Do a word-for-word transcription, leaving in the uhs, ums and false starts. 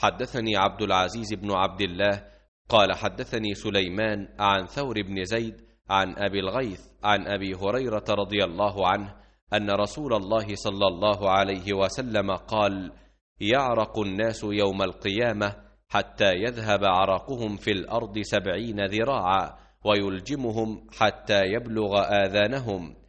حدثني عبد العزيز بن عبد الله قال حدثني سليمان عن ثور بن زيد عن أبي الغيث عن أبي هريرة رضي الله عنه أن رسول الله صلى الله عليه وسلم قال: يعرق الناس يوم القيامة حتى يذهب عرقهم في الأرض سبعين ذراعا، ويلجمهم حتى يبلغ آذانهم،